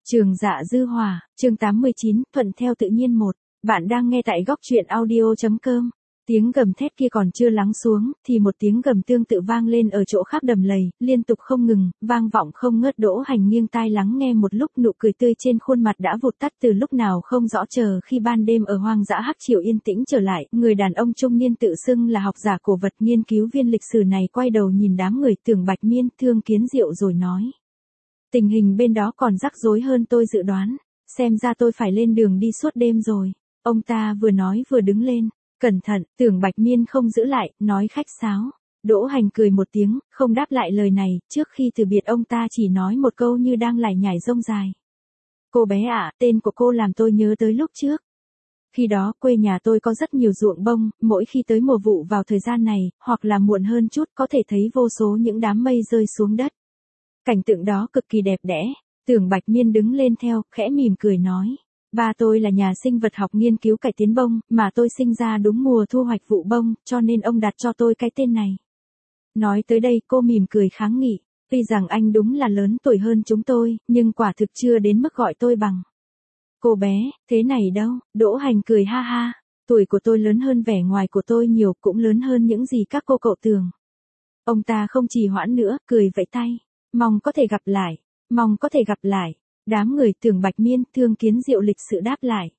Trường Dạ Dư Hỏa, chương 89, thuận theo tự nhiên một. Bạn đang nghe tại góc truyện audio.com. Tiếng gầm thét kia còn chưa lắng xuống, thì một tiếng gầm tương tự vang lên ở chỗ khác đầm lầy, liên tục không ngừng, vang vọng không ngớt. Đỗ Hành nghiêng tai lắng nghe một lúc, nụ cười tươi trên khuôn mặt đã vụt tắt từ lúc nào không rõ. Chờ khi ban đêm ở hoang dã Hắc Triều yên tĩnh trở lại, người đàn ông trung niên tự xưng là học giả cổ vật nghiên cứu viên lịch sử này quay đầu nhìn đám người Tưởng Bạch Miên, Thương Kiến Diệu rồi nói. Tình hình bên đó còn rắc rối hơn tôi dự đoán, xem ra tôi phải lên đường đi suốt đêm rồi. Ông ta vừa nói vừa đứng lên. Cẩn thận, Tưởng Bạch Miên không giữ lại, nói khách sáo. Đỗ Hành cười một tiếng, không đáp lại lời này, trước khi từ biệt ông ta chỉ nói một câu như đang lải nhải rông dài. Cô bé ạ, tên của cô làm tôi nhớ tới lúc trước. Khi đó quê nhà tôi có rất nhiều ruộng bông, mỗi khi tới mùa vụ vào thời gian này, hoặc là muộn hơn chút có thể thấy vô số những đám mây rơi xuống đất. Cảnh tượng đó cực kỳ đẹp đẽ. Tưởng Bạch Miên đứng lên theo, khẽ mỉm cười nói. Ba tôi là nhà sinh vật học nghiên cứu cải tiến bông, mà tôi sinh ra đúng mùa thu hoạch vụ bông, cho nên ông đặt cho tôi cái tên này. Nói tới đây cô mỉm cười kháng nghị. Tuy rằng anh đúng là lớn tuổi hơn chúng tôi, nhưng quả thực chưa đến mức gọi tôi bằng. Cô bé, thế này đâu, Đỗ Hành cười ha ha. Tuổi của tôi lớn hơn vẻ ngoài của tôi nhiều, cũng lớn hơn những gì các cô cậu tưởng. Ông ta không trì hoãn nữa, cười vẫy tay. Mong có thể gặp lại, mong có thể gặp lại. Đám người Tưởng Bạch Miên, Thương Kiến Diệu lịch sự đáp lại.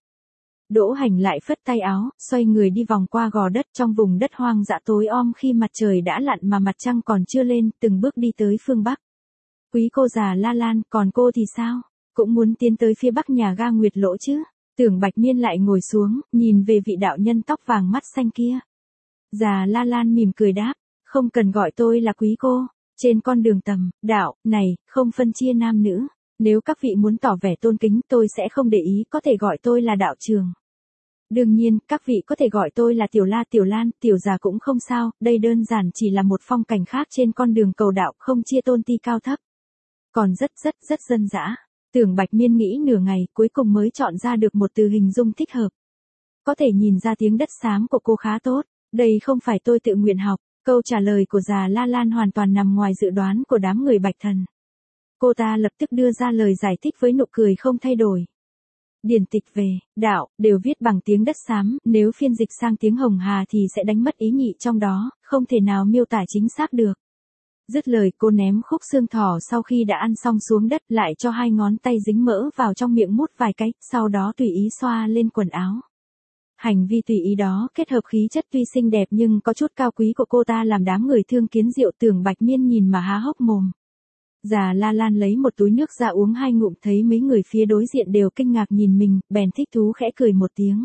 Đỗ Hành lại phất tay áo, xoay người đi vòng qua gò đất trong vùng đất hoang dã tối om khi mặt trời đã lặn mà mặt trăng còn chưa lên, từng bước đi tới phương Bắc. Quý cô già La Lan, còn cô thì sao? Cũng muốn tiến tới phía Bắc nhà ga Nguyệt Lỗ chứ? Tưởng Bạch Miên lại ngồi xuống, nhìn về vị đạo nhân tóc vàng mắt xanh kia. Già La Lan mỉm cười đáp, không cần gọi tôi là quý cô. Trên con đường tầm, đạo, này, không phân chia nam nữ. Nếu các vị muốn tỏ vẻ tôn kính tôi sẽ không để ý, có thể gọi tôi là đạo trường. Đương nhiên, các vị có thể gọi tôi là Tiểu La Tiểu Lan, Tiểu già cũng không sao, đây đơn giản chỉ là một phong cảnh khác trên con đường cầu đạo, không chia tôn ti cao thấp. Còn rất dân dã. Tưởng Bạch Miên nghĩ nửa ngày, cuối cùng mới chọn ra được một từ hình dung thích hợp. Có thể nhìn ra tiếng đất xám của cô khá tốt, đây không phải tôi tự nguyện học. Câu trả lời của già La Lan hoàn toàn nằm ngoài dự đoán của đám người Bạch Thần. Cô ta lập tức đưa ra lời giải thích với nụ cười không thay đổi. Điển tịch về, đạo, đều viết bằng tiếng đất xám, nếu phiên dịch sang tiếng Hồng Hà thì sẽ đánh mất ý nhị trong đó, không thể nào miêu tả chính xác được. Dứt lời cô ném khúc xương thỏ sau khi đã ăn xong xuống đất, lại cho hai ngón tay dính mỡ vào trong miệng mút vài cái, sau đó tùy ý xoa lên quần áo. Hành vi tùy ý đó kết hợp khí chất tuy xinh đẹp nhưng có chút cao quý của cô ta làm đám người Thương Kiến Diệu Tưởng Bạch Miên nhìn mà há hốc mồm. Già La Lan lấy một túi nước ra uống hai ngụm, thấy mấy người phía đối diện đều kinh ngạc nhìn mình, bèn thích thú khẽ cười một tiếng.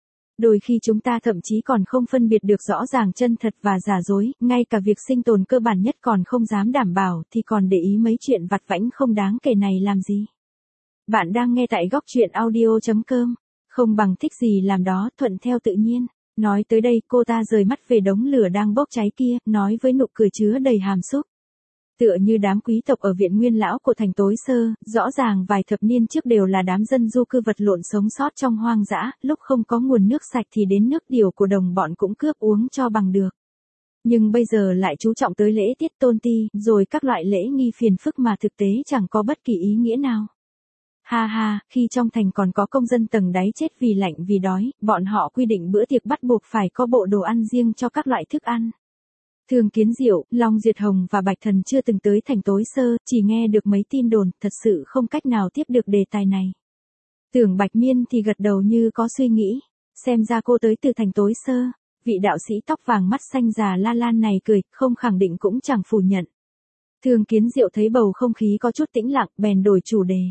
Đôi khi chúng ta thậm chí còn không phân biệt được rõ ràng chân thật và giả dối, ngay cả việc sinh tồn cơ bản nhất còn không dám đảm bảo thì còn để ý mấy chuyện vặt vãnh không đáng kể này làm gì. Bạn đang nghe tại góc truyện audio.com. Không bằng thích gì làm đó, thuận theo tự nhiên. Nói tới đây cô ta rời mắt về đống lửa đang bốc cháy kia, nói với nụ cười chứa đầy hàm xúc. Tựa như đám quý tộc ở viện Nguyên Lão của thành Tối Sơ, rõ ràng vài thập niên trước đều là đám dân du cư vật lộn sống sót trong hoang dã, lúc không có nguồn nước sạch thì đến nước điều của đồng bọn cũng cướp uống cho bằng được. Nhưng bây giờ lại chú trọng tới lễ tiết tôn ti, rồi các loại lễ nghi phiền phức mà thực tế chẳng có bất kỳ ý nghĩa nào. Ha ha, khi trong thành còn có công dân tầng đáy chết vì lạnh vì đói, bọn họ quy định bữa tiệc bắt buộc phải có bộ đồ ăn riêng cho các loại thức ăn. Thương Kiến Diệu, Long Diệt Hồng và Bạch Thần chưa từng tới thành Tối Sơ, chỉ nghe được mấy tin đồn, thật sự không cách nào tiếp được đề tài này. Tưởng Bạch Miên thì gật đầu như có suy nghĩ, xem ra cô tới từ thành Tối Sơ. Vị đạo sĩ tóc vàng mắt xanh già La Lan này cười, không khẳng định cũng chẳng phủ nhận. Thương Kiến Diệu thấy bầu không khí có chút tĩnh lặng, bèn đổi chủ đề.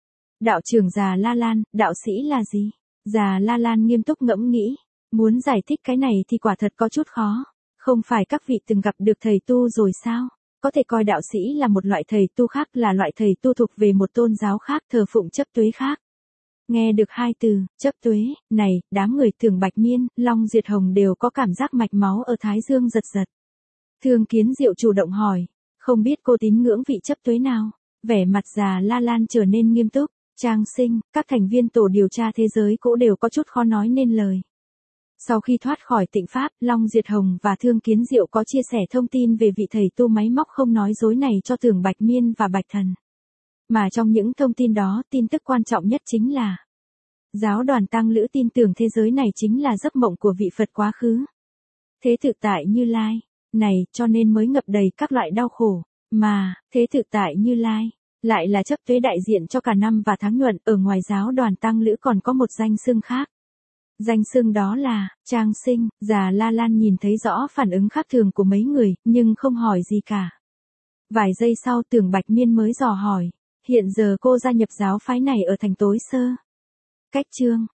Đạo trưởng già La Lan, đạo sĩ là gì? Già La Lan nghiêm túc ngẫm nghĩ, muốn giải thích cái này thì quả thật có chút khó. Không phải các vị từng gặp được thầy tu rồi sao? Có thể coi đạo sĩ là một loại thầy tu khác, là loại thầy tu thuộc về một tôn giáo khác, thờ phụng chấp tuế khác. Nghe được hai từ, chấp tuế, này, đám người Tưởng Bạch Miên, Long Diệt Hồng đều có cảm giác mạch máu ở thái dương giật giật. Thương Kiến Diệu chủ động hỏi, không biết cô tín ngưỡng vị chấp tuế nào? Vẻ mặt già La Lan trở nên nghiêm túc. Trang Sinh, các thành viên tổ điều tra thế giới cũ đều có chút khó nói nên lời. Sau khi thoát khỏi Tịnh Pháp, Long Diệt Hồng và Thương Kiến Diệu có chia sẻ thông tin về vị thầy tu máy móc không nói dối này cho Tưởng Bạch Miên và Bạch Thần. Mà trong những thông tin đó, tin tức quan trọng nhất chính là giáo đoàn Tăng Lữ tin tưởng thế giới này chính là giấc mộng của vị Phật quá khứ. Thế thực tại Như Lai, này cho nên mới ngập đầy các loại đau khổ, mà, thế thực tại Như Lai, lại là chấp tuế đại diện cho cả năm và tháng nhuận, ở ngoài giáo đoàn Tăng Lữ còn có một danh xưng khác. Danh xưng đó là, Trang Sinh. Già La Lan nhìn thấy rõ phản ứng khác thường của mấy người, nhưng không hỏi gì cả. Vài giây sau Tưởng Bạch Miên mới dò hỏi, hiện giờ cô gia nhập giáo phái này ở thành Tối Sơ. Cách chương